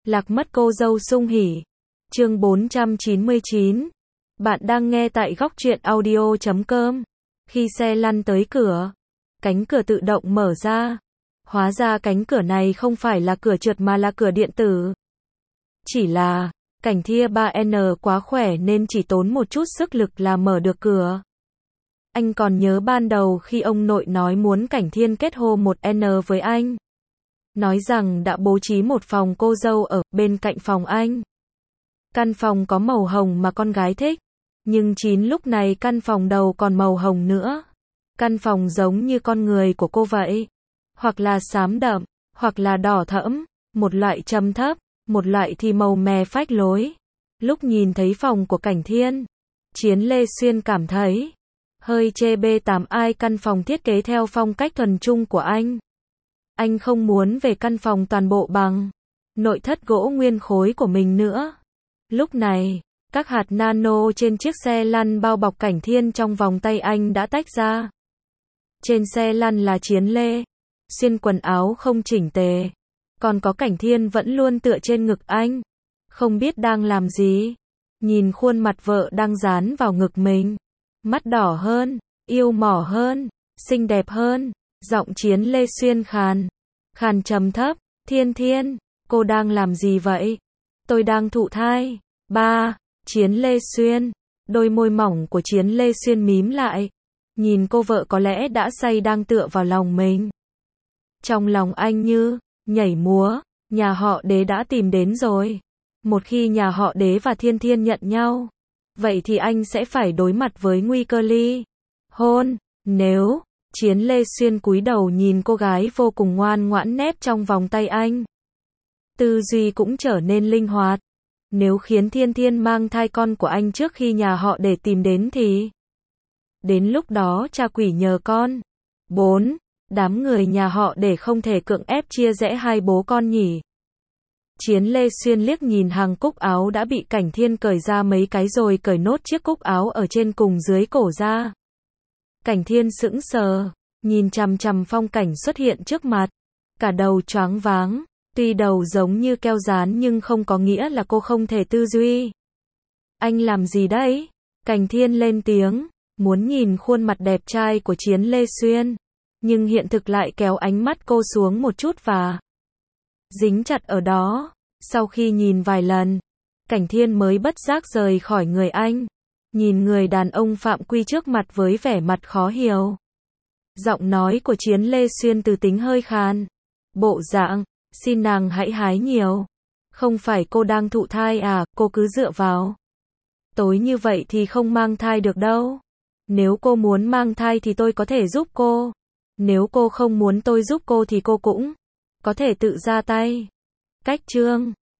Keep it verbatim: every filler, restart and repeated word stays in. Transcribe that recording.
Lạc mất cô dâu sung hỉ. Chương bốn trăm chín mươi chín. Bạn đang nghe tại góc truyện audio chấm com. Khi xe lăn tới cửa, cánh cửa tự động mở ra. Hóa ra cánh cửa này không phải là cửa trượt mà là cửa điện tử. Chỉ là, Cảnh Thia ba N quá khỏe nên chỉ tốn một chút sức lực là mở được cửa. Anh còn nhớ ban đầu khi ông nội nói muốn Cảnh Thiên kết hôn một N với anh. Nói rằng đã bố trí một phòng cô dâu ở bên cạnh phòng anh. Căn phòng có màu hồng mà con gái thích. Nhưng chín lúc này căn phòng đầu còn màu hồng nữa. Căn phòng giống như con người của cô vậy. Hoặc là xám đậm, hoặc là đỏ thẫm, một loại trầm thấp, một loại thì màu mè phách lối. Lúc nhìn thấy phòng của Cảnh Thiên, Chiến Lê Xuyên cảm thấy hơi chê bê tám ai căn phòng thiết kế theo phong cách thuần trung của anh. Anh không muốn về căn phòng toàn bộ bằng nội thất gỗ nguyên khối của mình nữa. Lúc này, các hạt nano trên chiếc xe lăn bao bọc Cảnh Thiên trong vòng tay anh đã tách ra. Trên xe lăn là Chiến Lê Xuyên quần áo không chỉnh tề. Còn có Cảnh Thiên vẫn luôn tựa trên ngực anh. Không biết đang làm gì. Nhìn khuôn mặt vợ đang dán vào ngực mình. Mắt đỏ hơn, yêu mỏ hơn, xinh đẹp hơn. Giọng Chiến Lê Xuyên khàn. Khàn trầm thấp. Thiên Thiên, cô đang làm gì vậy? Tôi đang thụ thai. Ba. Chiến Lê Xuyên. Đôi môi mỏng của Chiến Lê Xuyên mím lại. Nhìn cô vợ có lẽ đã say đang tựa vào lòng mình. Trong lòng anh như nhảy múa. Nhà họ Đế đã tìm đến rồi. Một khi nhà họ Đế và Thiên Thiên nhận nhau, vậy thì anh sẽ phải đối mặt với nguy cơ ly hôn. Nếu Chiến Lê Xuyên cúi đầu nhìn cô gái vô cùng ngoan ngoãn nép trong vòng tay anh. Tư duy cũng trở nên linh hoạt. Nếu khiến Thiên Thiên mang thai con của anh trước khi nhà họ Để tìm đến thì đến lúc đó cha quỷ nhờ con. Bốn. Đám người nhà họ Để không thể cưỡng ép chia rẽ hai bố con nhỉ. Chiến Lê Xuyên liếc nhìn hàng cúc áo đã bị Cảnh Thiên cởi ra mấy cái rồi cởi nốt chiếc cúc áo ở trên cùng dưới cổ ra. Cảnh Thiên sững sờ, nhìn chằm chằm phong cảnh xuất hiện trước mặt. Cả đầu choáng váng, tuy đầu giống như keo dán nhưng không có nghĩa là cô không thể tư duy. Anh làm gì đấy? Cảnh Thiên lên tiếng, muốn nhìn khuôn mặt đẹp trai của Chiến Lê Xuyên. Nhưng hiện thực lại kéo ánh mắt cô xuống một chút và dính chặt ở đó. Sau khi nhìn vài lần, Cảnh Thiên mới bất giác rời khỏi người anh. Nhìn người đàn ông phạm quy trước mặt với vẻ mặt khó hiểu. Giọng nói của Chiến Lê Xuyên từ tính hơi khàn. Bộ dạng, xin nàng hãy hái nhiều. Không phải cô đang thụ thai à, cô cứ dựa vào. Tối như vậy thì không mang thai được đâu. Nếu cô muốn mang thai thì tôi có thể giúp cô. Nếu cô không muốn tôi giúp cô thì cô cũng có thể tự ra tay. Cách chương